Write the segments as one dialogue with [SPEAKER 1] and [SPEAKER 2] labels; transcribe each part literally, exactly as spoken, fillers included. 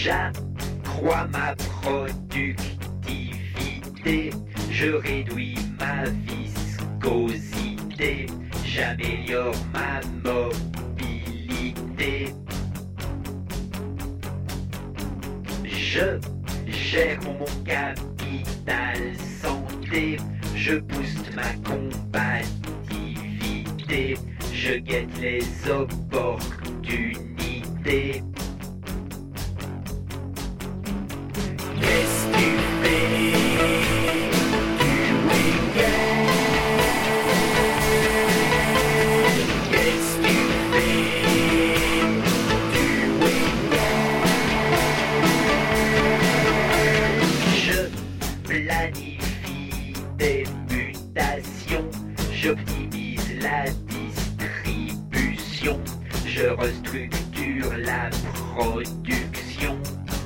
[SPEAKER 1] J'accrois ma productivité, je réduis ma viscosité, j'améliore ma mobilité. Je gère mon capital santé, je booste ma combativité, je guette les opportunités. Qu'est-ce que tu fais du week-end? Qu'est-ce que tu fais du week-end? Je planifie des mutations, j'optimise la distribution, je restructure la production.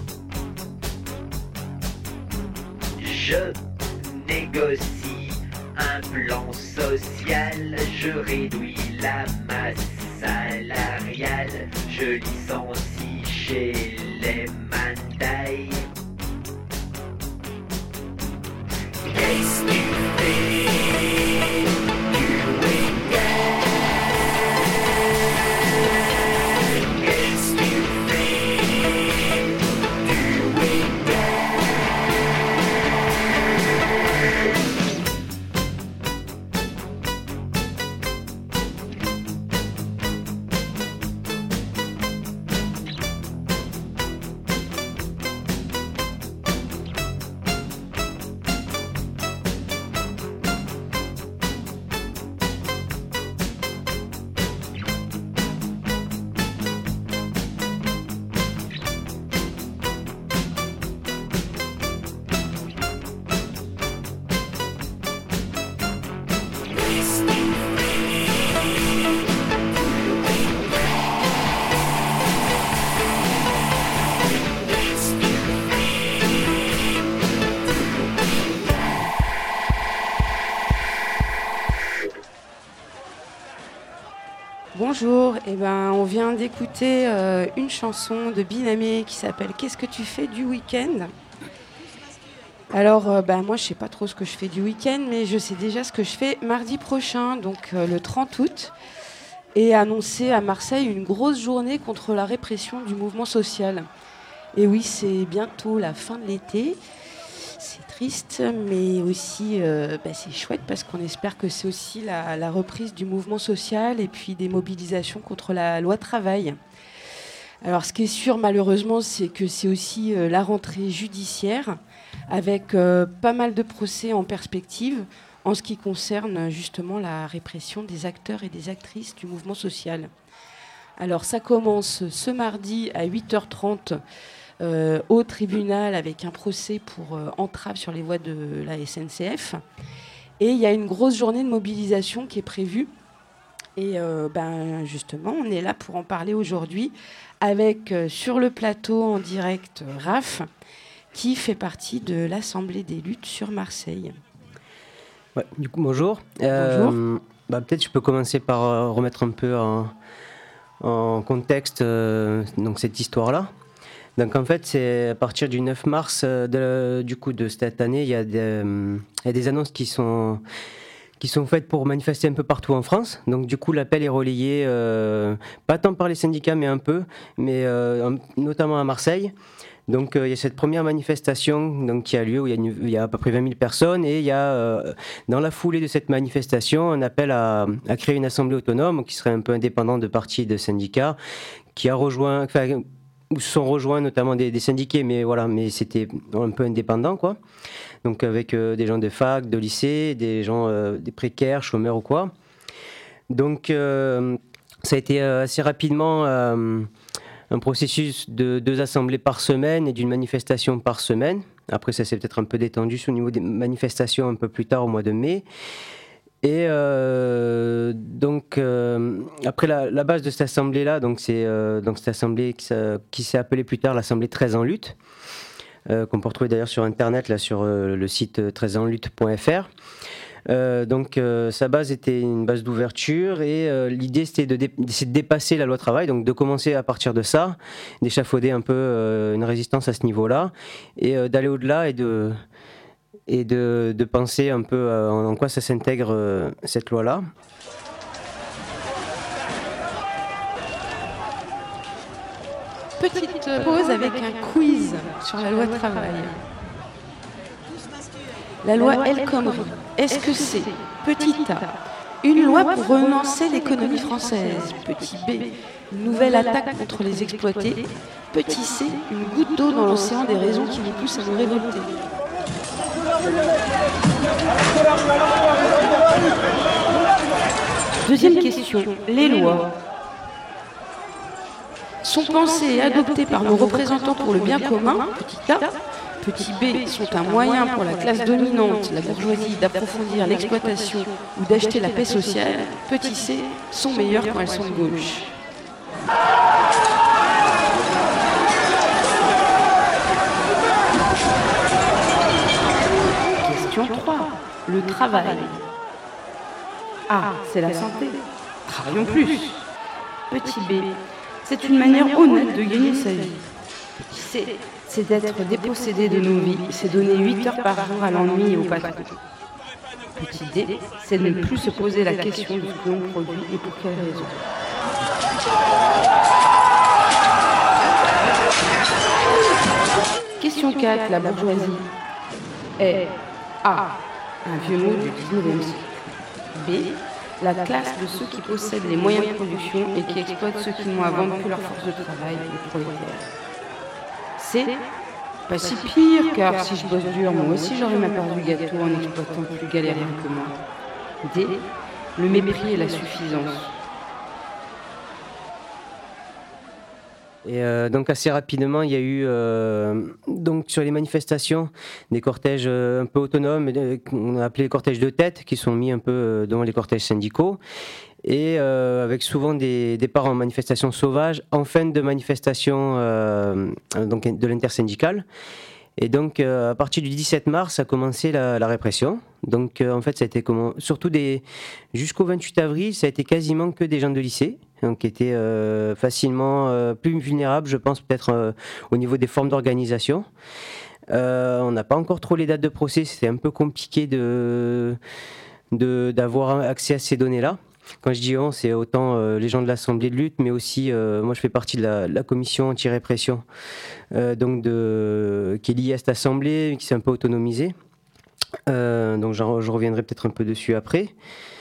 [SPEAKER 1] Je négocie un plan social, je réduis la masse salariale, je licencie chez les Mandai. Qu'est-ce que tu fais du week-end? Qu'est-ce que tu fais du week-end?
[SPEAKER 2] Bonjour, eh ben, on vient d'écouter euh, une chanson de Binamé qui s'appelle « Qu'est-ce que tu fais du week-end ?» Alors, euh, bah, moi, je ne sais pas trop ce que je fais du week-end, mais je sais déjà ce que je fais mardi prochain, donc euh, le trente août, et annoncé à Marseille une grosse journée contre la répression du mouvement social. Et oui, c'est bientôt la fin de l'été. C'est triste, mais aussi euh, bah, c'est chouette parce qu'on espère que c'est aussi la, la reprise du mouvement social et puis des mobilisations contre la loi travail. Alors ce qui est sûr malheureusement, c'est que c'est aussi euh, la rentrée judiciaire avec euh, pas mal de procès en perspective en ce qui concerne justement la répression des acteurs et des actrices du mouvement social. Alors ça commence ce mardi à huit heures trente Euh, au tribunal avec un procès pour euh, entrave sur les voies de la S N C F. Et il y a une grosse journée de mobilisation qui est prévue. Et euh, ben, justement, on est là pour en parler aujourd'hui avec euh, sur le plateau en direct euh, Raph, qui fait partie de l'Assemblée des luttes sur Marseille.
[SPEAKER 3] Ouais, du coup, bonjour.
[SPEAKER 2] Bonjour.
[SPEAKER 3] Euh, bah, peut-être je peux commencer par euh, remettre un peu en, en contexte euh, donc cette histoire-là. Donc en fait, c'est à partir du neuf mars de, du coup, de cette année, il y a des, euh, il y a des annonces qui sont, qui sont faites pour manifester un peu partout en France. Donc du coup, l'appel est relayé, euh, pas tant par les syndicats, mais un peu, mais euh, notamment à Marseille. Donc euh, il y a cette première manifestation donc, qui a lieu où il y a, une, il y a à peu près vingt mille personnes et il y a euh, dans la foulée de cette manifestation un appel à, à créer une assemblée autonome qui serait un peu indépendante de partis de syndicats, qui a rejoint... Enfin, où se sont rejoints notamment des, des syndiqués, mais voilà, mais c'était un peu indépendant, quoi. Donc avec euh, des gens de fac, de lycée, des gens euh, des précaires, chômeurs ou quoi. Donc euh, ça a été euh, assez rapidement euh, un processus de deux assemblées par semaine et d'une manifestation par semaine. Après, ça s'est peut-être un peu détendu au niveau des manifestations un peu plus tard, au mois de mai. Et euh, donc, euh, après la, la base de cette assemblée-là, donc c'est euh, donc cette assemblée qui, qui s'est appelée plus tard l'Assemblée treize en lutte, euh, qu'on peut retrouver d'ailleurs sur Internet, là, sur euh, le site treize en lutte point f r. Euh, donc euh, sa base était une base d'ouverture et euh, l'idée c'était de, dé- d'essayer de dépasser la loi travail, donc de commencer à partir de ça, d'échafauder un peu euh, une résistance à ce niveau-là et euh, d'aller au-delà et de, et de, de penser un peu euh, en quoi ça s'intègre euh, cette loi-là.
[SPEAKER 2] Petite pause avec un quiz sur la loi travail. La loi El Khomri, est-ce que c'est, petit a, une loi pour relancer l'économie française, petit b, une nouvelle attaque contre les exploités, petit c, une goutte d'eau dans l'océan des raisons qui nous poussent à nous révolter? Deuxième question, les lois sont pensées et adoptées par nos représentants pour le bien commun, petit a, petit b, sont un moyen pour la classe dominante, la bourgeoisie, d'approfondir l'exploitation ou d'acheter la paix sociale, petit c, sont meilleures quand elles sont de gauche. Question trois, le travail. A, c'est la santé. Travaillons plus. Petit b, c'est une manière honnête de gagner sa vie. Petit c, c'est d'être dépossédé de nos vies, c'est donner huit heures par jour à l'ennui et au patron. Petit d, c'est de ne plus se poser la question de ce que l'on produit et pour quelle raison. Question quatre, la bourgeoisie est A, un vieux mot du dix-neuvième siècle. B, la classe de ceux qui possèdent les moyens de production et qui exploitent ceux qui n'ont à vendre que leur force de travail, les prolétaires. C, pas si pire, car si je bosse dur, moi aussi j'aurai ma part du gâteau en exploitant plus galérien que moi. D, le mépris et la suffisance.
[SPEAKER 3] Et euh, donc assez rapidement, il y a eu euh, donc sur les manifestations des cortèges euh, un peu autonomes, euh, qu'on a appelé les cortèges de tête, qui sont mis un peu euh, dans les cortèges syndicaux, et euh, avec souvent des départs en manifestation sauvage, en fin de manifestation euh, donc de l'intersyndicale. Et donc, euh, à partir du dix-sept mars, a commencé la, la répression. Donc, euh, en fait, ça a été comment, surtout des, jusqu'au vingt-huit avril, ça a été quasiment que des gens de lycée, donc qui étaient euh, facilement euh, plus vulnérables, je pense, peut-être euh, au niveau des formes d'organisation. Euh, on n'a pas encore trop les dates de procès, c'était un peu compliqué de, de, d'avoir accès à ces données-là. Quand je dis on, c'est autant euh, les gens de l'Assemblée de lutte, mais aussi, euh, moi je fais partie de la, la commission anti-répression, euh, donc de, qui est liée à cette Assemblée, qui s'est un peu autonomisée. Euh, donc je reviendrai peut-être un peu dessus après.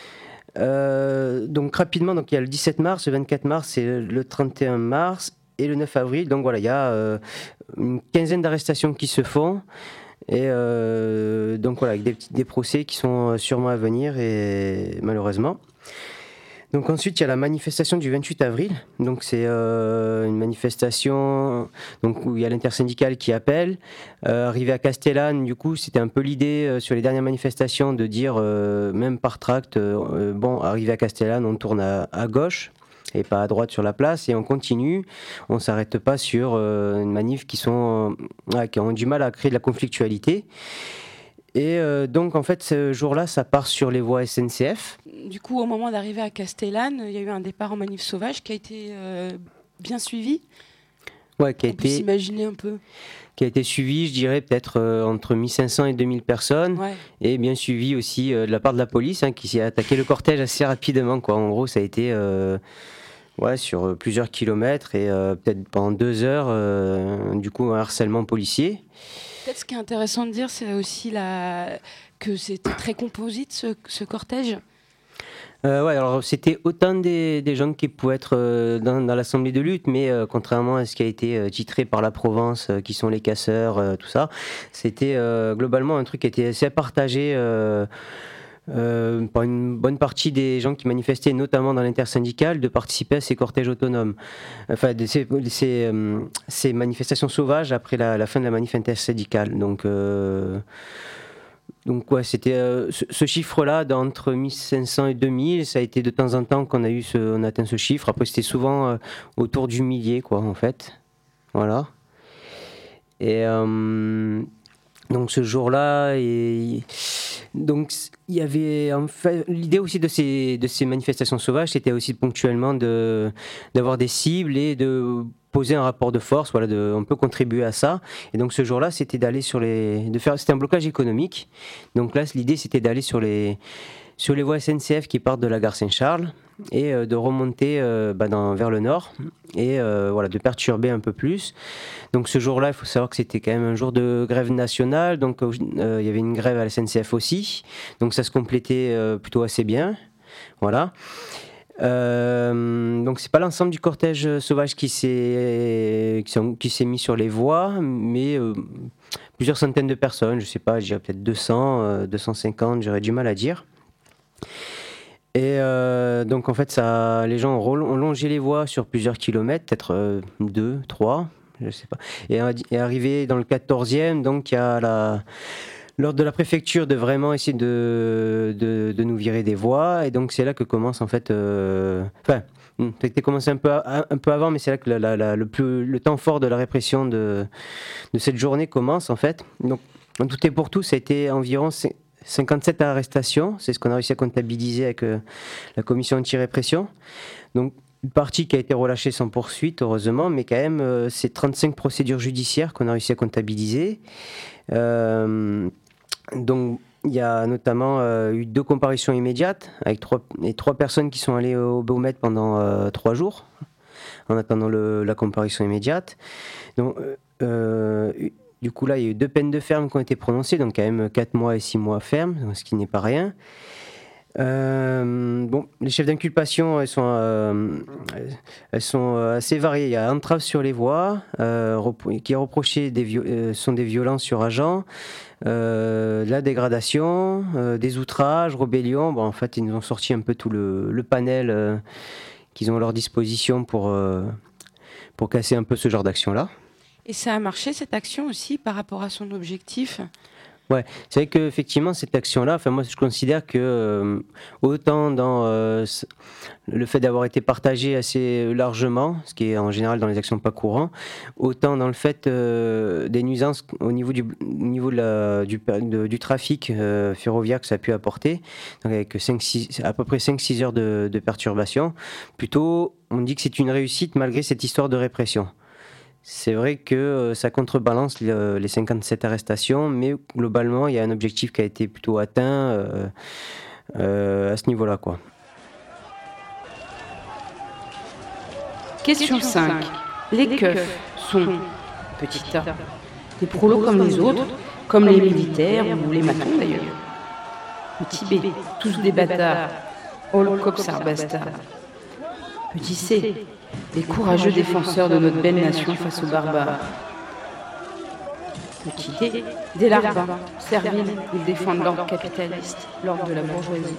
[SPEAKER 3] Euh, donc rapidement, donc il y a le dix-sept mars, le vingt-quatre mars et le trente et un mars et le neuf avril. Donc voilà, il y a euh, une quinzaine d'arrestations qui se font. Et euh, donc voilà, avec des, petits, des procès qui sont sûrement à venir, et malheureusement. Donc ensuite, il y a la manifestation du vingt-huit avril. Donc c'est euh, une manifestation donc, où il y a l'intersyndicale qui appelle. Euh, arrivé à Castellane, du coup, c'était un peu l'idée euh, sur les dernières manifestations de dire, euh, même par tract, euh, bon, arrivé à Castellane, on tourne à, à gauche et pas à droite sur la place, et on continue. On ne s'arrête pas sur euh, une manif qui, sont, euh, qui ont du mal à créer de la conflictualité. Et euh, donc, en fait, ce jour-là, ça part sur les voies S N C F.
[SPEAKER 2] Du coup, au moment d'arriver à Castellane, il y a eu un départ en manif sauvage qui a été euh, bien suivi.
[SPEAKER 3] Ouais, qui a
[SPEAKER 2] On
[SPEAKER 3] été,
[SPEAKER 2] peut s'imaginer un peu.
[SPEAKER 3] Qui a été suivi, je dirais, peut-être euh, entre mille cinq cents et deux mille personnes.
[SPEAKER 2] Ouais.
[SPEAKER 3] Et bien suivi aussi euh, de la part de la police, hein, qui s'est attaqué le cortège assez rapidement, quoi. En gros, ça a été euh, ouais, sur plusieurs kilomètres et euh, peut-être pendant deux heures, euh, du coup, un harcèlement policier.
[SPEAKER 2] Peut-être ce qui est intéressant de dire, c'est aussi la... que c'était très composite, ce, ce cortège.
[SPEAKER 3] Euh, ouais, alors c'était autant des, des gens qui pouvaient être euh, dans, dans l'Assemblée de lutte, mais euh, contrairement à ce qui a été euh, titré par la Provence, euh, qui sont les casseurs, euh, tout ça, c'était euh, globalement un truc qui était assez partagé euh, euh, par une bonne partie des gens qui manifestaient, notamment dans l'intersyndicale, de participer à ces cortèges autonomes. Enfin, de ces, ces, euh, ces manifestations sauvages après la, la fin de la manif intersyndicale. Donc... Euh, Donc ouais, c'était euh, ce, ce chiffre-là d'entre mille cinq cents et deux mille, ça a été de temps en temps qu'on a eu ce, on a atteint ce chiffre. Après c'était souvent euh, autour du millier, quoi, en fait. Voilà. Et euh, donc ce jour-là, et Donc il y avait en fait l'idée aussi de ces, de ces manifestations sauvages, c'était aussi ponctuellement de, d'avoir des cibles et de poser un rapport de force, voilà, de, on peut contribuer à ça. Et donc ce jour-là, c'était d'aller sur les, de faire, c'était un blocage économique. Donc là, l'idée c'était d'aller sur les, sur les voies S N C F qui partent de la gare Saint-Charles et euh, de remonter euh, bah, dans, vers le nord et euh, voilà, de perturber un peu plus. Donc ce jour-là, il faut savoir que c'était quand même un jour de grève nationale, donc euh, il y avait une grève à la S N C F aussi, donc ça se complétait euh, plutôt assez bien. Voilà. Euh, donc c'est pas l'ensemble du cortège sauvage qui s'est, qui, sont, qui s'est mis sur les voies, mais euh, plusieurs centaines de personnes, je sais pas, je dirais peut-être deux cents, euh, deux cent cinquante, j'aurais du mal à dire. Et euh, donc en fait, ça, les gens ont, ont longé les voies sur plusieurs kilomètres, peut-être euh, deux, trois, je sais pas. Et, et arrivé dans le quatorzième, donc il y a la, l'ordre de la préfecture de vraiment essayer de, de, de nous virer des voies. Et donc c'est là que commence en fait, euh, enfin, c'était commencé un peu, à, un peu avant, mais c'est là que la, la, la, le, plus, le temps fort de la répression de, de cette journée commence en fait. Donc en tout et pour tout, ça a été environ cinquante-sept arrestations, c'est ce qu'on a réussi à comptabiliser avec euh, la commission anti-répression. Donc, une partie qui a été relâchée sans poursuite, heureusement, mais quand même, euh, c'est trente-cinq procédures judiciaires qu'on a réussi à comptabiliser. Euh, donc, il y a notamment euh, eu deux comparutions immédiates, avec trois, et trois personnes qui sont allées au Baumette pendant euh, trois jours, en attendant le, la comparution immédiate. Donc, euh, Du coup, là, il y a eu deux peines de ferme qui ont été prononcées, donc quand même quatre mois et six mois ferme, ce qui n'est pas rien. Euh, bon, les chefs d'inculpation, elles sont, euh, elles sont assez variées. Il y a entrave sur les voies, euh, repro- qui est reproché des viol- euh, sont des violences sur agents, euh, la dégradation, euh, des outrages, rébellion. Bon, en fait, ils nous ont sorti un peu tout le, le panel euh, qu'ils ont à leur disposition pour, euh, pour casser un peu ce genre d'action-là.
[SPEAKER 2] Et ça a marché, cette action aussi, par rapport à son objectif ?
[SPEAKER 3] Ouais, c'est vrai qu'effectivement, cette action-là, enfin, moi, je considère que euh, autant dans euh, le fait d'avoir été partagé assez largement, ce qui est en général dans les actions pas courant, autant dans le fait euh, des nuisances au niveau du, au niveau de la, du, de, du trafic euh, ferroviaire que ça a pu apporter, donc avec cinq, six, à peu près cinq six heures de, de perturbation, plutôt, on dit que c'est une réussite malgré cette histoire de répression. C'est vrai que euh, ça contrebalance les, les cinquante-sept arrestations, mais globalement, il y a un objectif qui a été plutôt atteint euh, euh, à ce niveau-là, quoi.
[SPEAKER 4] Question cinq. Les keufs sont, petit a, des prolos comme les autres, comme les militaires ou les matons d'ailleurs. Petit b, tous des bâtards, holocopsar bastard. Petit c, des courageux défenseurs de notre belle nation face aux barbares. Petit d, des larbins, serviles, ils défendent l'ordre capitaliste, l'ordre de la bourgeoisie.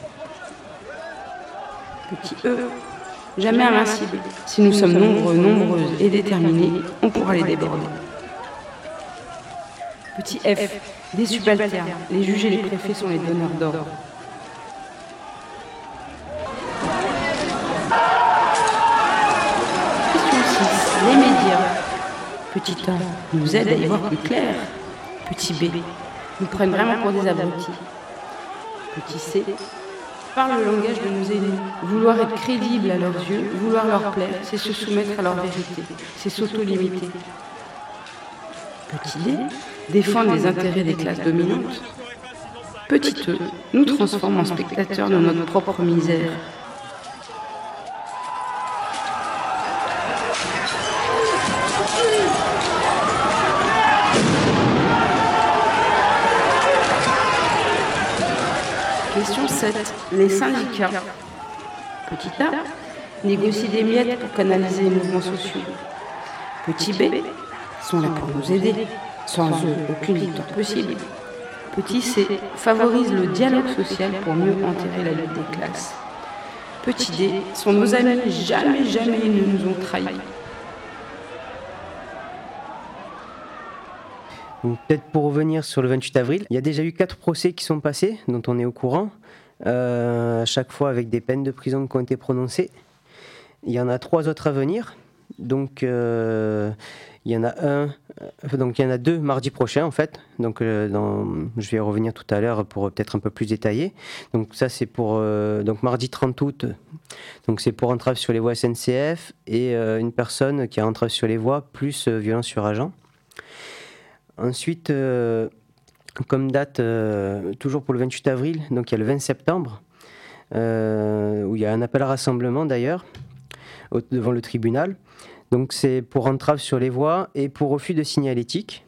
[SPEAKER 4] Petit e, jamais invincibles. Si nous sommes nombreux, nombreuses et déterminés, on pourra les déborder. Petit f, des subalternes, les juges et les préfets sont les donneurs d'ordre. Les médias. Petit a, nous aident à y voir plus clair. Petit b, nous prennent vraiment pour des abrutis. Petit c, parlent le langage de nos élus. Vouloir être crédible à leurs yeux, vouloir leur plaire, c'est se soumettre à leur vérité, c'est s'auto-limiter. Petit d, défendre les intérêts des classes dominantes. Petit e, nous transforme en spectateurs de notre propre misère. Question sept. Les syndicats. Petit a, négocient des miettes pour canaliser les mouvements sociaux. Petit b, sont là pour nous aider. Sans eux, aucune victoire possible. Petit c, favorisent le dialogue social pour mieux enterrer la lutte des classes. Petit d, sont nos amis, jamais, jamais ils ne nous ont trahis.
[SPEAKER 3] Donc, peut-être pour revenir sur le vingt-huit avril, il y a déjà eu quatre procès qui sont passés, dont on est au courant, euh, à chaque fois avec des peines de prison qui ont été prononcées. Il y en a trois autres à venir. Donc, euh, Il y en a un, euh, donc il y en a deux mardi prochain en fait. Donc euh, dans, je vais y revenir tout à l'heure pour peut-être un peu plus détailler. Donc ça c'est pour euh, donc mardi trente août. Donc c'est pour entrave sur les voies S N C F et euh, une personne qui a entrave sur les voies plus euh, violence sur agent. Ensuite, euh, comme date, euh, toujours pour le vingt-huit avril, donc il y a le vingt septembre, euh, où il y a un appel à rassemblement d'ailleurs, au- devant le tribunal. Donc c'est pour entrave sur les voies et pour refus de signalétique.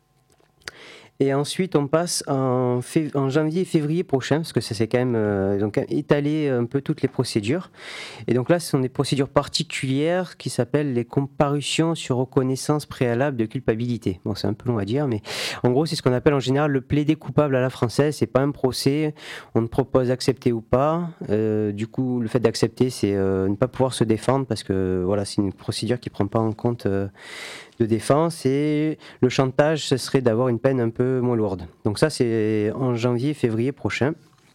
[SPEAKER 3] Et ensuite, on passe en, fév- en janvier et février prochain, parce que ça s'est quand même euh, donc, étalé un peu toutes les procédures. Et donc là, ce sont des procédures particulières qui s'appellent les comparutions sur reconnaissance préalable de culpabilité. Bon, c'est un peu long à dire, mais en gros, c'est ce qu'on appelle en général le plaidé coupable à la française. C'est pas un procès, on te propose d'accepter ou pas. Euh, du coup, le fait d'accepter, c'est euh, ne pas pouvoir se défendre, parce que voilà, c'est une procédure qui prend pas en compte euh, de défense, et le chantage, ce serait d'avoir une peine un peu moins lourde. Donc ça, c'est en janvier, février prochain.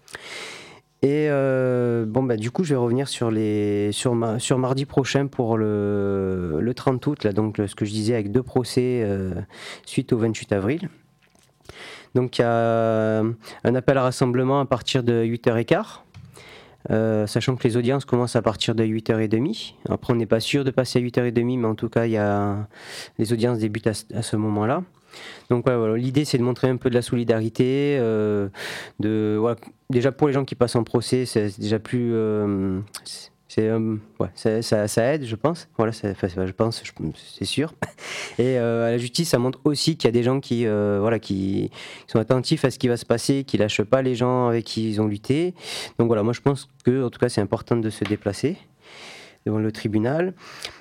[SPEAKER 3] Et euh, bon, bah, du coup, je vais revenir sur, les, sur, ma, sur mardi prochain pour le, le trente août, là, donc ce que je disais avec deux procès euh, suite au vingt-huit avril. Donc il y a un appel à rassemblement à partir de huit heures quinze. Euh, sachant que les audiences commencent à partir de huit heures trente. Après, on n'est pas sûr de passer à huit heures trente, mais en tout cas, il y a... les audiences débutent à ce, à ce moment-là. Donc, ouais, voilà, l'idée, c'est de montrer un peu de la solidarité. Euh, de, ouais, déjà, pour les gens qui passent en procès, c'est déjà plus... Euh, c'est, euh, ouais, ça, ça, ça aide, je pense. Voilà, ça, enfin, je pense, je, c'est sûr. Et euh, à la justice, ça montre aussi qu'il y a des gens qui, euh, voilà, qui, qui sont attentifs à ce qui va se passer, qui lâchent pas les gens avec qui ils ont lutté. Donc voilà, moi je pense que, en tout cas, c'est important de se déplacer devant le tribunal.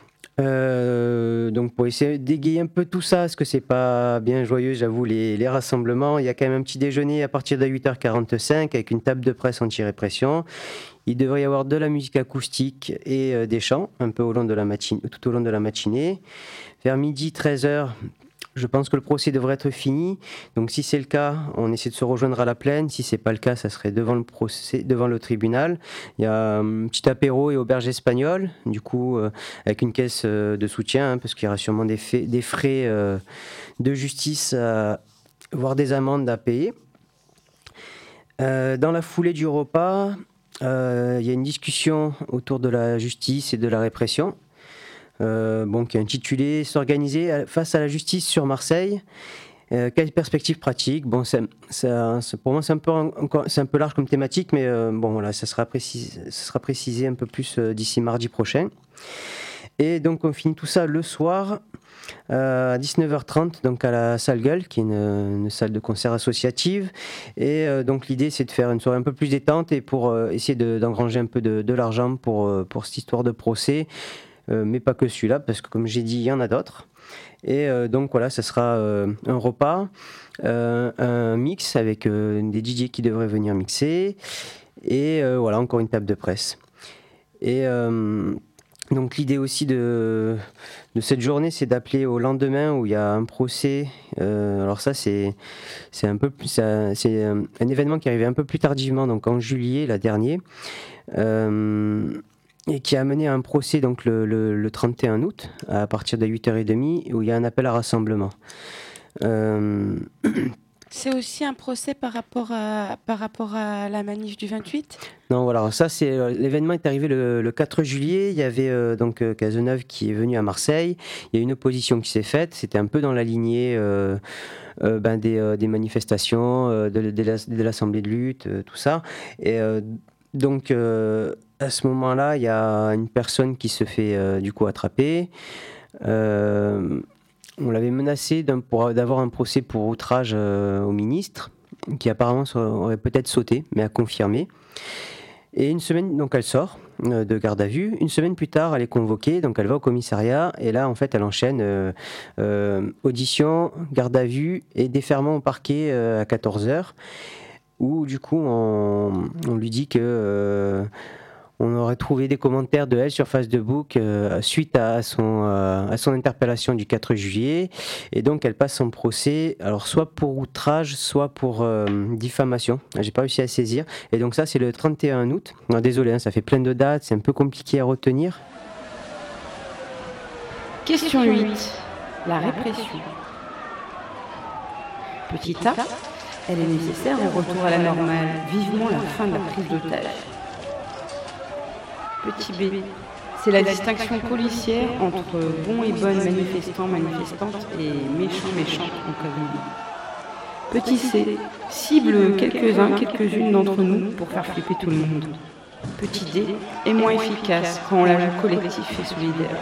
[SPEAKER 3] Euh, donc pour essayer d'égayer un peu tout ça, parce que c'est pas bien joyeux, j'avoue, les, les rassemblements. Il y a quand même un petit déjeuner à partir de huit heures quarante-cinq avec une table de presse anti-répression. Il devrait y avoir de la musique acoustique et euh, des chants un peu au long de la matinée, tout au long de la matinée. Vers midi, treize heures, je pense que le procès devrait être fini. Donc si c'est le cas, on essaie de se rejoindre à la plaine. Si c'est pas le cas, ça serait devant le procès, devant le tribunal. Il y a un petit apéro et auberge espagnole, du coup euh, avec une caisse euh, de soutien, hein, parce qu'il y aura sûrement des, faits, des frais euh, de justice, euh, voire des amendes à payer. Euh, dans la foulée du repas, euh, il y a une discussion autour de la justice et de la répression. Euh, bon, qui est intitulé « S'organiser face à la justice sur Marseille ». Euh, quelles perspectives pratiques ? Bon, c'est, c'est, c'est, pour moi, c'est un, peu, encore, c'est un peu large comme thématique, mais euh, bon, voilà, ça sera, précisé, ça sera précisé un peu plus euh, d'ici mardi prochain. Et donc, on finit tout ça le soir euh, à dix-neuf heures trente, donc à la Salle Gueule, qui est une, une salle de concert associative. Et euh, donc, l'idée, c'est de faire une soirée un peu plus détente et pour euh, essayer de, d'engranger un peu de, de l'argent pour, euh, pour cette histoire de procès. Euh, mais pas que celui-là, parce que comme j'ai dit, il y en a d'autres. Et euh, donc voilà, ce sera euh, un repas, euh, un mix avec euh, des D J qui devraient venir mixer, et euh, voilà, encore une table de presse. Et euh, donc l'idée aussi de, de cette journée, c'est d'appeler au lendemain où il y a un procès. Euh, alors ça, c'est, c'est, un, peu plus, ça, c'est un, un événement qui est arrivé un peu plus tardivement, donc en juillet, la dernière. Euh, et qui a mené à un procès donc le, le, le trente et un août à partir de huit heures trente où il y a un appel à rassemblement. Euh...
[SPEAKER 2] C'est aussi un procès par rapport à, par rapport à la manif du vingt-huit ?
[SPEAKER 3] Non, voilà, ça c'est l'événement est arrivé le, le quatre juillet. Il y avait euh, donc euh, Cazeneuve qui est venu à Marseille. Il y a une opposition qui s'est faite. C'était un peu dans la lignée euh, euh, ben, des, euh, des manifestations, euh, de, de, la, de l'assemblée de lutte, euh, tout ça. Et euh, donc euh, à ce moment-là, il y a une personne qui se fait euh, du coup attraper. Euh, on l'avait menacé d'un, pour, d'avoir un procès pour outrage euh, au ministre, qui apparemment aurait peut-être sauté, mais à confirmer. Et une semaine, donc elle sort euh, de garde à vue. Une semaine plus tard, elle est convoquée, donc elle va au commissariat. Et là, en fait, elle enchaîne euh, euh, audition, garde à vue et déferment au parquet euh, à quatorze heures. Où du coup, on, on lui dit que euh, on aurait trouvé des commentaires de elle sur Facebook euh, suite à son, euh, à son interpellation du quatre juillet. Et donc, elle passe son procès, alors soit pour outrage, soit pour euh, diffamation. J'ai pas réussi à saisir. Et donc ça, c'est le trente et un août. Non, désolé, hein, ça fait plein de dates, c'est un peu compliqué à retenir.
[SPEAKER 4] Question huit. la répression. Petit a, elle est nécessaire au retour à la normale, vivement la fin de la prise d'otage. Petit b, c'est la distinction policière entre bons et bonnes manifestants, manifestantes et méchants, méchantes en cas de lit. Petit c, cible quelques-uns, quelques-unes d'entre nous pour faire flipper tout le monde. Petit d, est moins efficace quand on la joue collectif et solidaire.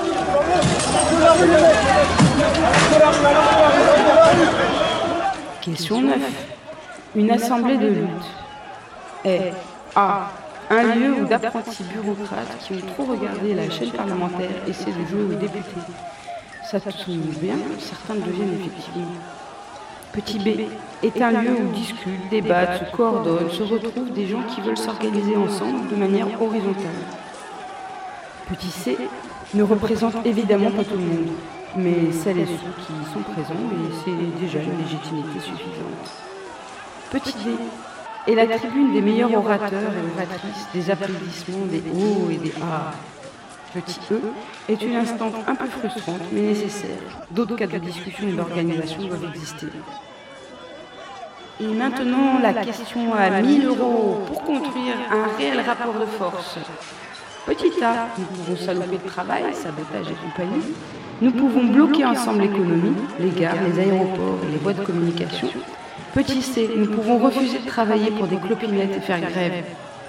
[SPEAKER 4] Question neuf. Une assemblée de lutte est A. Un lieu où d'apprentis bureaucrates qui ont trop regardé la chaîne parlementaire essaient de jouer aux députés. Ça tombe bien, certains le deviennent effectivement. Petit b est un lieu où discutent, débattent, se coordonnent, se retrouvent des gens qui veulent s'organiser ensemble de manière horizontale. Petit c ne représente évidemment pas tout le monde, mais celles et ceux qui sont présents, et c'est déjà une légitimité suffisante. Petit d est la tribune des meilleurs orateurs et oratrices, des applaudissements, des oh et des ah. Petit e est une instance un peu frustrante, mais nécessaire. D'autres cas de discussion et d'organisation doivent exister. Et maintenant, la question à mille euros pour construire un réel rapport de force. Petit a, nous pouvons saloper le travail, sabotage et compagnie. Nous pouvons bloquer ensemble l'économie, les gares, les aéroports et les voies de communication. Petit c, nous pouvons refuser de travailler pour des clopinettes et faire grève.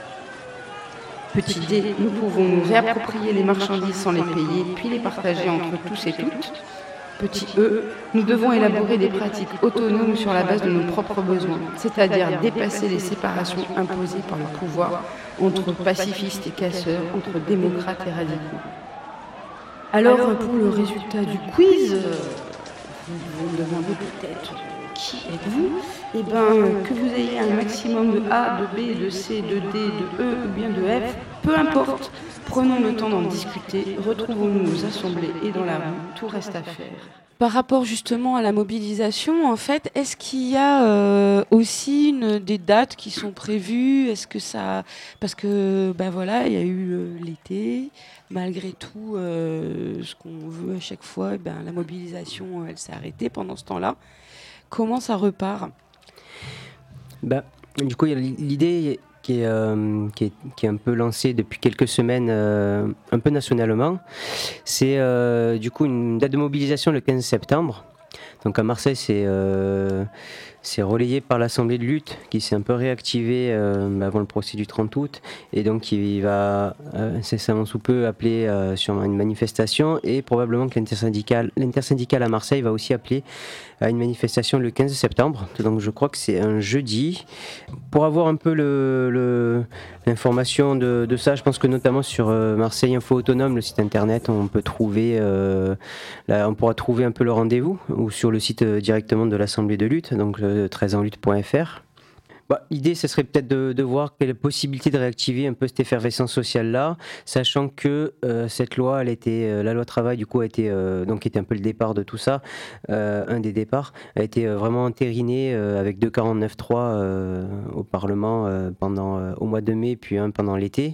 [SPEAKER 4] Petit d, nous pouvons nous réapproprier les marchandises sans les payer, puis les partager entre tous et toutes. Petit e, nous devons élaborer des pratiques autonomes sur la base de nos propres besoins, c'est-à-dire dépasser les séparations imposées par le pouvoir entre pacifistes et casseurs, entre démocrates et radicaux. Alors, pour le résultat du quiz, vous vous demandez peut-être qui êtes-vous ? Eh bien, que vous ayez un maximum de A, de B, de C, de D, de E ou bien de F, peu importe. Prenons le temps d'en discuter, retrouvons-nous aux assemblées et dans la rue, tout reste à faire.
[SPEAKER 2] Par rapport justement à la mobilisation, en fait, est-ce qu'il y a euh, aussi une, des dates qui sont prévues ? Est-ce que ça, parce que ben voilà, il y a eu euh, l'été. Malgré tout, euh, ce qu'on veut à chaque fois, ben la mobilisation, elle s'est arrêtée pendant ce temps-là. Comment ça repart ?
[SPEAKER 3] Ben, du coup, il y a l'idée qui est, euh, qui, est, qui est un peu lancée depuis quelques semaines, euh, un peu nationalement. C'est euh, du coup une date de mobilisation le quinze septembre. Donc à Marseille, c'est, euh, c'est relayé par l'Assemblée de lutte qui s'est un peu réactivée euh, avant le procès du trente août et donc qui va euh, incessamment sous peu appeler euh, sur une manifestation et probablement que l'intersyndicale, l'intersyndicale à Marseille va aussi appeler à une manifestation le quinze septembre. Donc je crois que c'est un jeudi. Pour avoir un peu le, le, l'information de, de ça, je pense que notamment sur euh, Marseille Info Autonome, le site internet, on peut trouver, euh, là, on pourra trouver un peu le rendez-vous ou sur le site euh, directement de l'Assemblée de lutte, donc euh, treize en lutte point f r. Bah, l'idée, ce serait peut-être de, de voir quelle possibilité de réactiver un peu cette effervescence sociale-là, sachant que euh, cette loi, elle était, euh, la loi travail, du coup, a été, euh, donc, était un peu le départ de tout ça, euh, un des départs, a été euh, vraiment entérinée euh, avec deux quarante-neuf trois euh, au Parlement euh, pendant, euh, au mois de mai, puis un pendant l'été,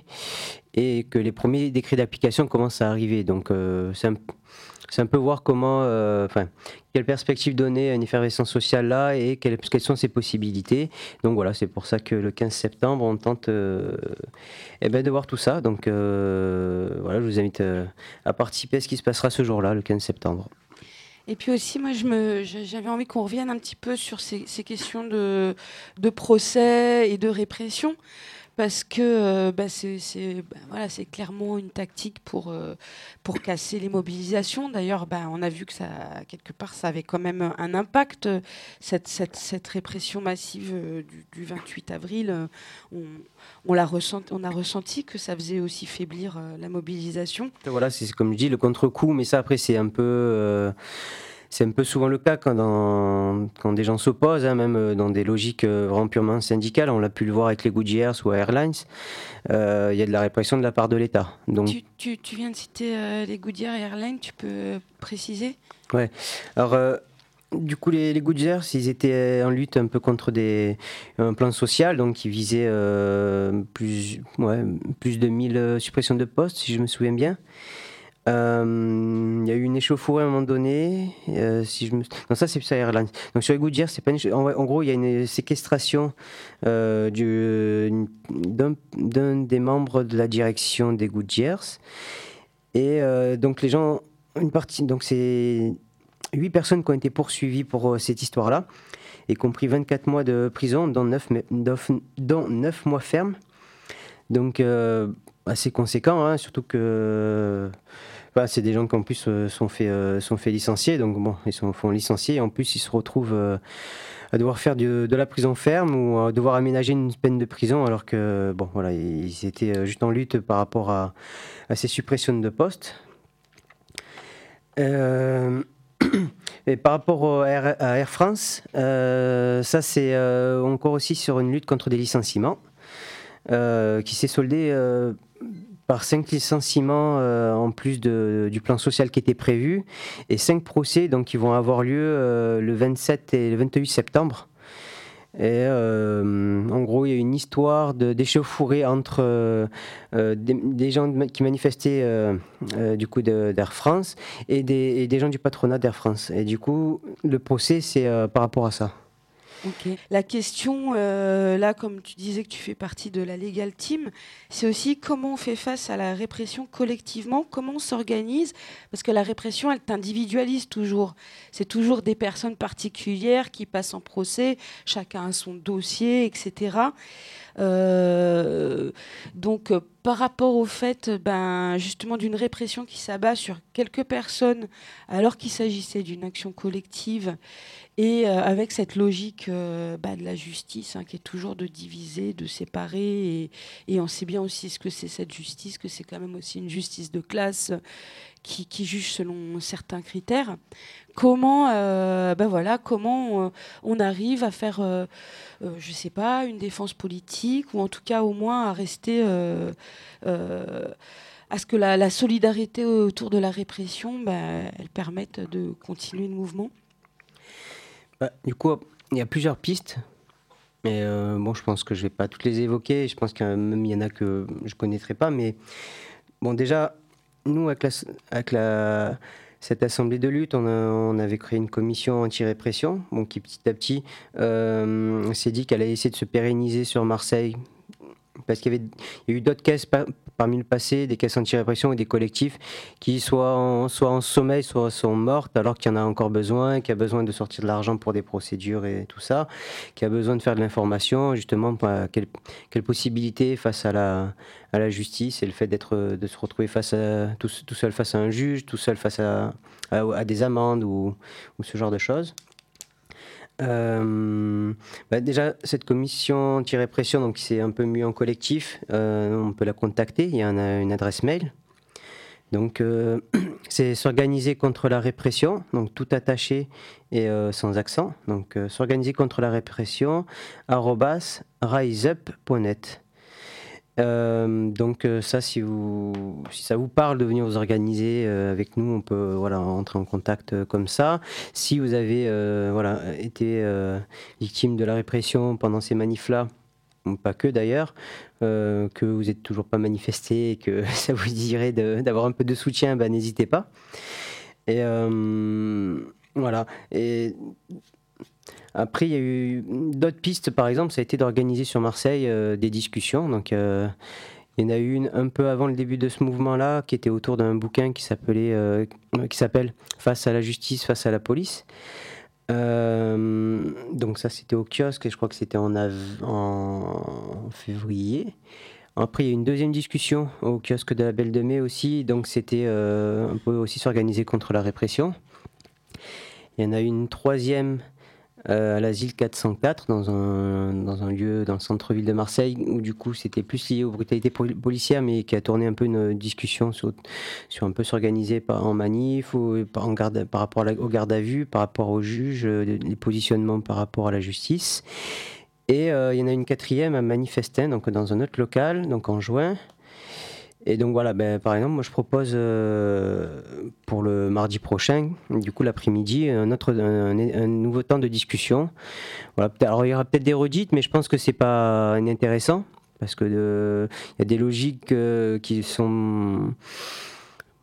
[SPEAKER 3] et que les premiers décrets d'application commencent à arriver. Donc, euh, c'est un C'est un peu voir comment, euh, enfin, quelle perspective donner à une effervescence sociale là et quelles, quelles sont ses possibilités. Donc voilà, c'est pour ça que le quinze septembre, on tente euh, eh ben, de voir tout ça. Donc euh, voilà, je vous invite euh, à participer à ce qui se passera ce jour-là, le quinze septembre.
[SPEAKER 2] Et puis aussi, moi, je me, j'avais envie qu'on revienne un petit peu sur ces, ces questions de, de procès et de répression. Parce que euh, bah, c'est, c'est, bah, voilà, c'est clairement une tactique pour, euh, pour casser les mobilisations. D'ailleurs, bah, on a vu que ça, quelque part, ça avait quand même un impact, cette, cette, cette répression massive euh, du, du vingt-huit avril. Euh, on, on, l'a ressenti, on a ressenti que ça faisait aussi faiblir euh, la mobilisation.
[SPEAKER 3] Voilà, c'est comme je dis, le contre-coup, mais ça, après, c'est un peu... Euh C'est un peu souvent le cas quand, dans, quand des gens s'opposent, hein, même dans des logiques euh, vraiment purement syndicales. On l'a pu le voir avec les Goodyears ou Airlines. Il euh, y a de la répression de la part de l'État. Donc,
[SPEAKER 2] tu, tu, tu viens de citer euh, les Goodyears et Airlines, tu peux préciser ?
[SPEAKER 3] Ouais. Alors, euh, du coup, les, les Goodyears, ils étaient en lutte un peu contre des, un plan social, donc qui visait euh, plus, ouais, plus de mille suppressions de postes, si je me souviens bien. Euh, Il y a eu une échauffourée à un moment donné. euh, si je me... Non, ça c'est sur Airlines. Donc sur les Goodyear, c'est pas une... en, en gros, il y a une séquestration euh, du... d'un... d'un des membres de la direction des Goodyears. Et euh, donc les gens, une partie, donc c'est huit personnes qui ont été poursuivies pour euh, cette histoire-là et qui ont pris vingt-quatre mois de prison, dont neuf, dont neuf mois fermes. Donc euh, assez conséquent, hein, surtout que bah, c'est des gens qui en plus euh, sont fait euh, sont fait licencier, donc bon, ils sont font licencier et en plus ils se retrouvent euh, à devoir faire du, de la prison ferme ou à devoir aménager une peine de prison alors que bon voilà, ils étaient juste en lutte par rapport à, à ces suppressions de postes. Euh, et par rapport au Air, à Air France, euh, ça c'est euh, encore aussi sur une lutte contre des licenciements. Euh, qui s'est soldé euh, par cinq licenciements euh, en plus de, du plan social qui était prévu et cinq procès donc, qui vont avoir lieu euh, le vingt-sept et le vingt-huit septembre. Et euh, en gros, il y a une histoire de, d'échauffourée entre euh, euh, des, des gens qui manifestaient euh, euh, du coup de, d'Air France et des, et des gens du patronat d'Air France. Et du coup, le procès, c'est euh, par rapport à ça.
[SPEAKER 2] Ok. La question, euh, là, comme tu disais que tu fais partie de la Legal Team, c'est aussi comment on fait face à la répression collectivement, comment on s'organise, parce que la répression, elle t'individualise toujours. C'est toujours des personnes particulières qui passent en procès, chacun a son dossier, et cetera. Euh, donc, euh, par rapport au fait, ben, justement, d'une répression qui s'abat sur quelques personnes, alors qu'il s'agissait d'une action collective, et euh, avec cette logique euh, bah, de la justice, hein, qui est toujours de diviser, de séparer, et, et on sait bien aussi ce que c'est cette justice, que c'est quand même aussi une justice de classe euh, qui, qui juge selon certains critères. Comment, euh, ben voilà, comment euh, on arrive à faire, euh, euh, je sais pas, une défense politique, ou en tout cas au moins à rester, euh, euh, à ce que la, la solidarité autour de la répression, ben, elle permette de continuer le mouvement.
[SPEAKER 3] Bah, du coup, il y a plusieurs pistes. Mais euh, bon, je pense que je ne vais pas toutes les évoquer. Je pense qu'il y en a, même il y en a que je ne connaîtrai pas. Mais bon, déjà, nous, avec, la, avec la, cette assemblée de lutte, on, a, on avait créé une commission anti-répression bon, qui, petit à petit, euh, s'est dit qu'elle allait essayer de se pérenniser sur Marseille. Parce qu'il y, avait, il y a eu d'autres caisses par, parmi le passé, des caisses anti-répression et des collectifs qui soit en, soit en sommeil, soit sont mortes, alors qu'il y en a encore besoin, qui a besoin de sortir de l'argent pour des procédures et tout ça, qui a besoin de faire de l'information, justement, quelle, quelle possibilité face à la, à la justice et le fait d'être, de se retrouver face à, tout, tout seul face à un juge, tout seul face à, à, à des amendes ou, ou ce genre de choses. Euh, bah déjà, cette commission anti-répression, donc c'est un peu mieux en collectif. Euh, on peut la contacter. Il y a un, une adresse mail. Donc, euh, c'est s'organiser contre la répression, donc tout attaché et euh, sans accent. Donc, euh, s'organiser contre la répression arobase riseup point net. Euh, donc euh, ça, si, vous, si ça vous parle de venir vous organiser euh, avec nous, on peut voilà, entrer en contact euh, comme ça. Si vous avez euh, voilà, été euh, victime de la répression pendant ces manifs-là, ou pas que d'ailleurs, euh, que vous n'êtes toujours pas manifesté et que ça vous dirait de, d'avoir un peu de soutien, ben, n'hésitez pas. Et euh, voilà. Et après, il y a eu d'autres pistes, par exemple, ça a été d'organiser sur Marseille euh, des discussions. Donc, euh, il y en a eu une un peu avant le début de ce mouvement-là, qui était autour d'un bouquin qui s'appelait, euh, qui s'appelle Face à la justice, face à la police. Euh, donc ça, c'était au kiosque, et je crois que c'était en, av- en février. Après, il y a eu une deuxième discussion au kiosque de la Belle de Mai aussi. Donc, c'était euh, un peu aussi s'organiser contre la répression. Il y en a eu une troisième Euh, à l'asile quatre cent quatre, dans un, dans un lieu dans le centre-ville de Marseille, où du coup c'était plus lié aux brutalités pol- policières, mais qui a tourné un peu une discussion sur, sur un peu s'organiser par, en manif, ou par, en garde, par rapport à la, au garde à vue, par rapport aux juges, euh, les positionnements par rapport à la justice. Et euh, il y en a une quatrième à Manifestin, donc dans un autre local, donc en juin. Et donc voilà, ben, par exemple, moi je propose euh, pour le mardi prochain, du coup l'après-midi, un, autre, un, un nouveau temps de discussion. Voilà, alors il y aura peut-être des redites, mais je pense que c'est pas inintéressant, parce que il euh, y a des logiques euh, qui sont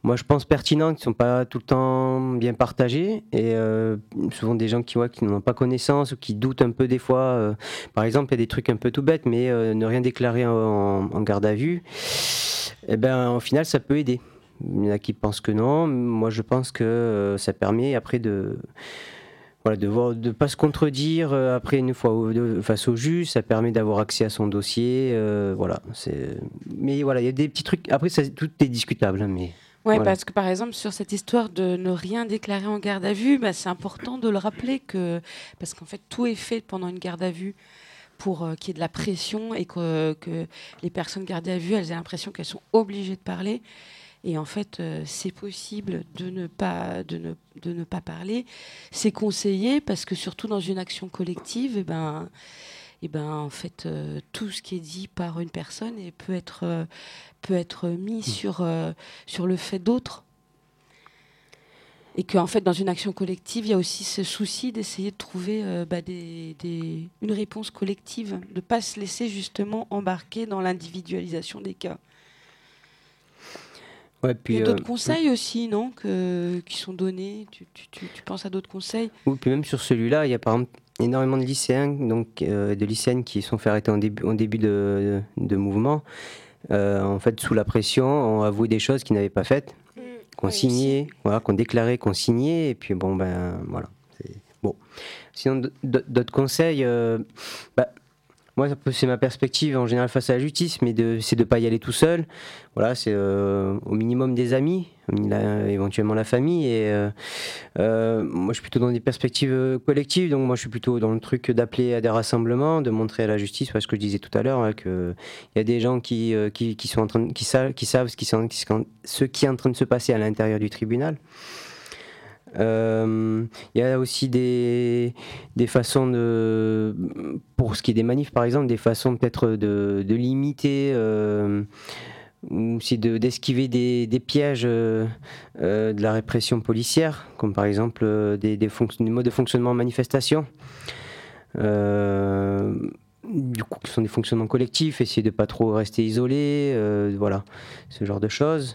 [SPEAKER 3] moi je pense pertinents, qui ne sont pas tout le temps bien partagés, et euh, souvent des gens qui, ouais, qui n'en ont pas connaissance ou qui doutent un peu des fois. euh, par exemple, il y a des trucs un peu tout bêtes, mais euh, ne rien déclarer en, en garde à vue, eh ben, au final ça peut aider. Il y en a qui pensent que non, moi je pense que euh, ça permet après de... Voilà, de ne de pas se contredire euh, après une fois au- de- face au juge, ça permet d'avoir accès à son dossier. euh, voilà, c'est... Mais voilà, il y a des petits trucs. Après, ça, tout est discutable, hein, mais
[SPEAKER 2] Ouais,
[SPEAKER 3] voilà.
[SPEAKER 2] parce que par exemple, sur cette histoire de ne rien déclarer en garde à vue, bah, c'est important de le rappeler que, parce qu'en fait, tout est fait pendant une garde à vue pour euh, qu'il y ait de la pression et que, que les personnes gardées à vue, elles aient l'impression qu'elles sont obligées de parler. Et en fait, euh, c'est possible de ne pas, de ne, de ne pas parler. C'est conseillé parce que surtout dans une action collective, eh ben, eh ben, en fait, euh, tout ce qui est dit par une personne et peut être, euh, peut être mis sur, euh, sur le fait d'autres. Et qu'en fait, dans une action collective, il y a aussi ce souci d'essayer de trouver euh, bah, des, des, une réponse collective, de ne pas se laisser justement embarquer dans l'individualisation des cas.
[SPEAKER 3] Ouais,
[SPEAKER 2] Il
[SPEAKER 3] puis,
[SPEAKER 2] y a
[SPEAKER 3] euh,
[SPEAKER 2] d'autres conseils aussi, non, que, qui sont donnés. Tu, tu, tu, tu penses à d'autres conseils?
[SPEAKER 3] oui, puis même sur celui-là, il y a par exemple énormément de lycéens, donc euh, de lycéennes qui sont fait arrêter en début, en début de, de mouvement. Euh, en fait, sous la pression, ont avoué des choses qu'ils n'avaient pas faites, qu'on
[SPEAKER 2] oui,
[SPEAKER 3] signait, voilà, qu'on déclarait, qu'on signait, et puis bon, ben voilà. C'est... Bon. Sinon, d- d- d'autres conseils, euh, bah, moi, ça peut- c'est ma perspective en général face à la justice, mais de, c'est de ne pas y aller tout seul. Voilà, c'est euh, au minimum des amis, la- éventuellement la famille. Et euh, euh, moi, je suis plutôt dans des perspectives euh, collectives, donc moi, je suis plutôt dans le truc d'appeler à des rassemblements, de montrer à la justice, parce que je disais tout à l'heure, hein, qu'il y a des gens qui, euh, qui, qui sont en train, de- qui savent, qui savent ce qui, sont, qui sont- ce qui est en train de se passer à l'intérieur du tribunal. Euh, Il y a aussi des, des façons de, pour ce qui est des manifs par exemple, des façons peut-être de, de limiter, euh, ou aussi de, d'esquiver des, des pièges euh, euh, de la répression policière, comme par exemple euh, des, des, fonc- des modes de fonctionnement en manifestation. Euh, du coup, qui sont des fonctionnements collectifs, essayer de pas trop rester isolé, euh, voilà, ce genre de choses.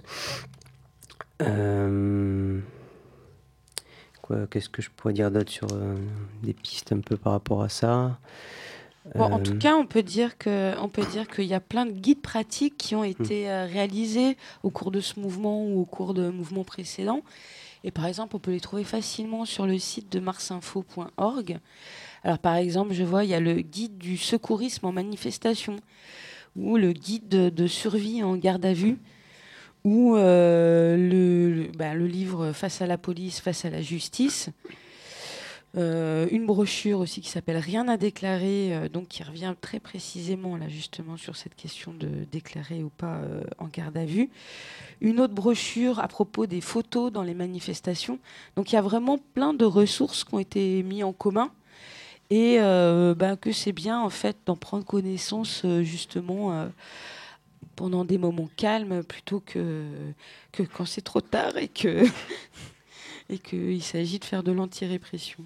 [SPEAKER 3] Euh, Quoi, qu'est-ce que je pourrais dire d'autre sur euh, des pistes un peu par rapport à ça?
[SPEAKER 2] Bon, en tout
[SPEAKER 3] Euh,
[SPEAKER 2] cas, on peut dire que, on peut dire qu'il y a plein de guides pratiques qui ont été euh, réalisés au cours de ce mouvement ou au cours de mouvements précédents. Et par exemple, on peut les trouver facilement sur le site de marsinfo point org. Alors, par exemple, je vois, il y a le guide du secourisme en manifestation ou le guide de, de survie en garde à vue ou euh, le, le, bah, le livre Face à la police, face à la justice. Euh, une brochure aussi qui s'appelle Rien à déclarer, euh, donc qui revient très précisément là justement sur cette question de déclarer ou pas euh, en garde à vue. Une autre brochure à propos des photos dans les manifestations. Donc il y a vraiment plein de ressources qui ont été mises en commun et euh, bah, que c'est bien en fait d'en prendre connaissance euh, justement euh, pendant des moments calmes plutôt que, que quand c'est trop tard et que et qu'il s'agit de faire de l'anti-répression.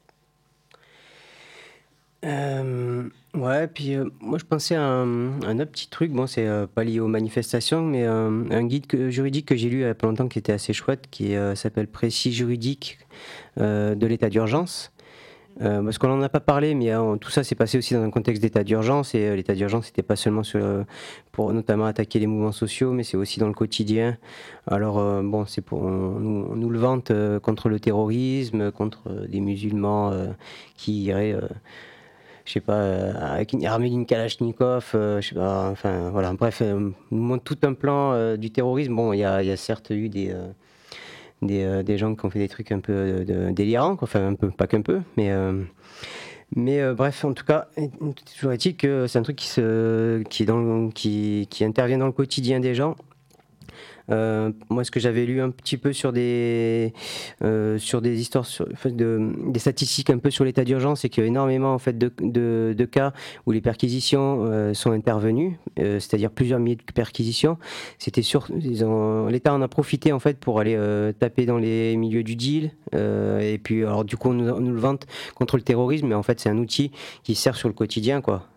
[SPEAKER 3] euh, ouais, puis euh, moi je pensais à un, un autre petit truc, bon c'est euh, pas lié aux manifestations, mais euh, un guide que- juridique que j'ai lu il y a pas longtemps qui était assez chouette, qui euh, s'appelle Précis juridique euh, de l'état d'urgence. Euh, parce qu'on n'en a pas parlé, mais euh, tout ça s'est passé aussi dans un contexte d'état d'urgence, et euh, l'état d'urgence n'était pas seulement sur, euh, pour notamment attaquer les mouvements sociaux, mais c'est aussi dans le quotidien. Alors euh, bon, c'est pour on, nous, on nous le vante euh, contre le terrorisme, contre euh, des musulmans euh, qui iraient, euh, je sais pas, euh, avec une armée d'une Kalachnikov, euh, je sais pas, enfin voilà, bref, euh, nous montre tout un plan euh, du terrorisme. Bon, il y a, il y a certes eu des euh, des, euh, des gens qui ont fait des trucs un peu euh, de- délirants, quoi. Enfin un peu, pas qu'un peu, mais, euh, mais euh, bref, en tout cas, toujours est-il que c'est un truc qui, se, qui, est dans le- qui, qui intervient dans le quotidien des gens. Euh, moi, ce que j'avais lu un petit peu sur des, euh, sur des histoires, sur, enfin, de, des statistiques un peu sur l'état d'urgence, c'est qu'il y a énormément en fait, de, de, de cas où les perquisitions euh, sont intervenues, euh, c'est-à-dire plusieurs milliers de perquisitions. C'était sur, ils ont- l'État en a profité en fait pour aller euh, taper dans les milieux du deal, euh, et puis alors du coup on nous, on nous le vante contre le terrorisme, mais en fait c'est un outil qui sert sur le quotidien, quoi.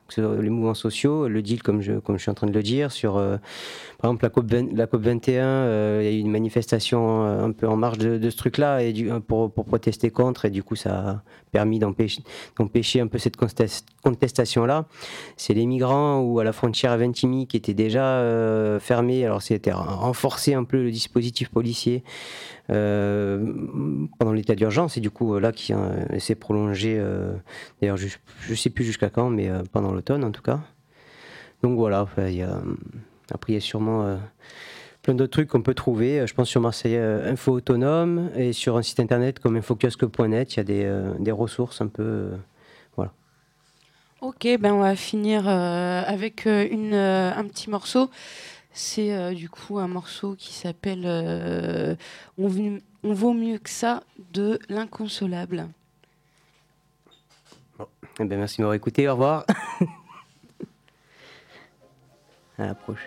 [SPEAKER 3] que ce soit les mouvements sociaux, le deal comme je, comme je suis en train de le dire, sur euh, par exemple la COP, vingt, la COP vingt et un, euh, il y a eu une manifestation euh, un peu en marge de, de ce truc-là et du, pour, pour protester contre, et du coup ça a permis d'empêcher, d'empêcher un peu cette contestation-là. C'est les migrants ou à la frontière à Vintimille qui étaient déjà euh, fermés, alors c'était renforcé un peu le dispositif policier euh, pendant l'état d'urgence, et du coup là qui euh, s'est prolongé, euh, d'ailleurs je ne sais plus jusqu'à quand, mais euh, pendant l'automne en tout cas. Donc voilà, il y a, après il y a sûrement euh, plein d'autres trucs qu'on peut trouver, je pense sur Marseille euh, Info Autonome, et sur un site internet comme infokiosque point net, il y a des, euh, des ressources un peu, euh, voilà.
[SPEAKER 2] Ok, ben on va finir euh, avec euh, une, euh, un petit morceau. C'est euh, du coup un morceau qui s'appelle euh, on, on vaut mieux que ça de l'Inconsolable.
[SPEAKER 3] Bon. Eh ben, merci de m'avoir écouté, au revoir. À la prochaine.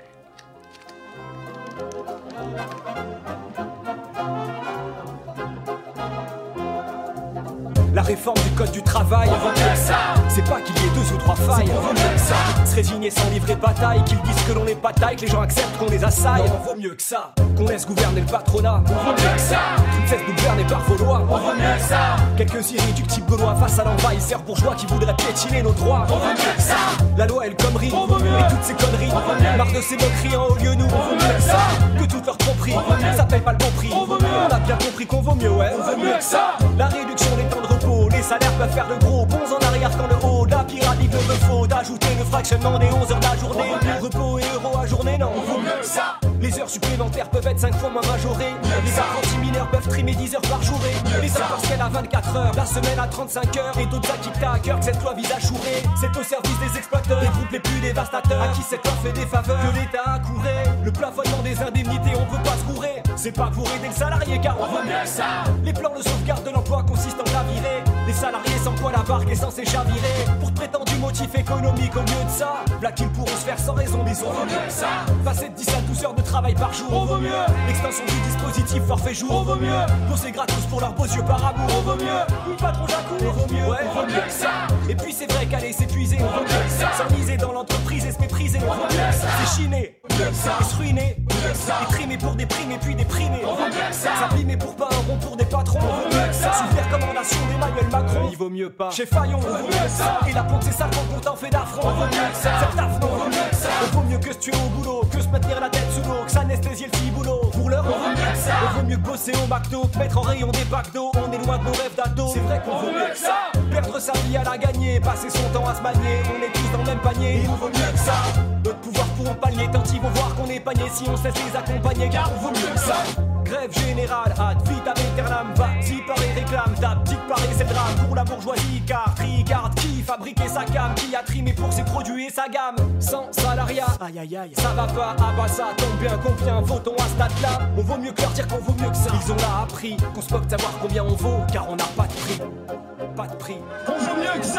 [SPEAKER 5] La réforme du code du travail, on vaut mieux que ça. C'est pas qu'il y ait deux ou trois failles, on vaut mieux que ça. Se résigner sans livrer bataille, qu'ils disent que l'on n'est pas taille, que les gens acceptent qu'on les assaille. Non, on vaut mieux que ça. Qu'on laisse gouverner le patronat, on vaut mieux que ça. Qu'on cesse de gouverner par vos lois, on vaut mieux que ça. Quelques irréductibles gaulois face à l'envahisseur bourgeois qui voudraient piétiner nos droits, on vaut mieux que ça. La loi elle connerie, on vaut mieux. Et toutes ces conneries, on vaut mieux. Marre de ces moqueries en haut lieu, nous, on vaut mieux que ça. Que toutes leurs tromperies, ça paye pas le bon prix, on vaut mieux. On a bien compris qu'on vaut mieux, ouais, on vaut mieux que ça. La réduction des temps de repos, les salaires peuvent faire de gros bons en arrière quand le haut de la pyramide me faut d'ajouter le fractionnement des onze heures de la journée. Repos et euros à journée, non, on vaut mieux que ça. Les heures supplémentaires peuvent être cinq fois moins majorées. Les apprentis mineurs peuvent trimer dix heures par journée. Les heures partielles à vingt-quatre heures, la semaine à trente-cinq heures. Et d'autres acquis que t'as à cœur que cette loi vise à chourer. C'est au service des exploiteurs, des groupes les plus dévastateurs, à qui cette loi fait des faveurs que l'État a couré. Le plafonnement des indemnités, on peut pas se gourer. C'est pas pour aider le salarié car on vaut mieux que ça. Les plans de sauvegarde de l'emploi consistent en la virer. Les salariés sans quoi la barque est censée chavirer. Pour prétendu motif économique au lieu de ça, là qu'ils pourront se faire sans raison, mais on vaut mieux que ça. Passer de dix à douze heures de travail par jour, on vaut mieux. L'extension du dispositif forfait jour, on vaut mieux. Bosser gratos pour leurs beaux yeux par amour, on vaut mieux. Oui, pas trop j'accours, on vaut mieux, ouais, on vaut mieux que ça. Et puis c'est vrai qu'aller s'épuiser, on vaut mieux que ça. S'enliser dans l'entreprise et se mépriser, on vaut mieux que ça. S'échiner, mieux que ça. Et se ruiner, mieux que ça. Et trimer pour déprimer puis déprimer, on vaut mieux que ça. S'abîmer pour pas un rond pour des patrons, on vaut mieux que ça. Sous les recommandations d'Emmanuel Macron, il vaut mieux pas. Chez Fayon, on vaut mieux que ça. Et la ponte c'est ça quand on t'en fait d'affront, on vaut mieux que ça. Faire taf, non, on vaut mieux que ça. On vaut mieux que se tuer au boulot, que se maintenir la tête sous l'eau, que s'anesthésier le fiboulot. Pour l'heure, on vaut mieux que ça. On vaut mieux que bosser au McDo, que mettre en rayon des packs d'eau. On est loin de nos rêves d'ado. C'est vrai qu'on vaut mieux que ça. Perdre sa vie à la gagner, passer son temps à se manier. On est tous dans le même panier, et on vaut mieux que ça. Notre pouvoir pourront pallier tant ils vont voir qu'on est panier si on cesse les accompagner, car on vaut mieux que ça. Grève générale, hâte, vite à Éternam, va, si pareil réclame, ta petite pareil c'est le drame pour la bourgeoisie, car Tricard qui fabriquait sa cam, qui a trimé pour ses produits et sa gamme, sans salariat, aïe aïe aïe, ça va pas, ah bah ça tombe bien, combien vaut-on à ce stade-là? On vaut mieux que leur dire qu'on vaut mieux que ça, ils ont là appris, qu'on se moque de savoir combien on vaut, car on n'a pas de prix, pas de prix.
[SPEAKER 1] On vaut mieux que ça.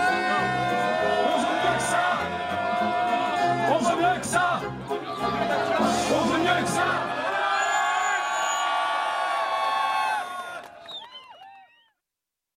[SPEAKER 1] On vaut mieux que ça. On vaut mieux que ça. On vaut mieux que ça.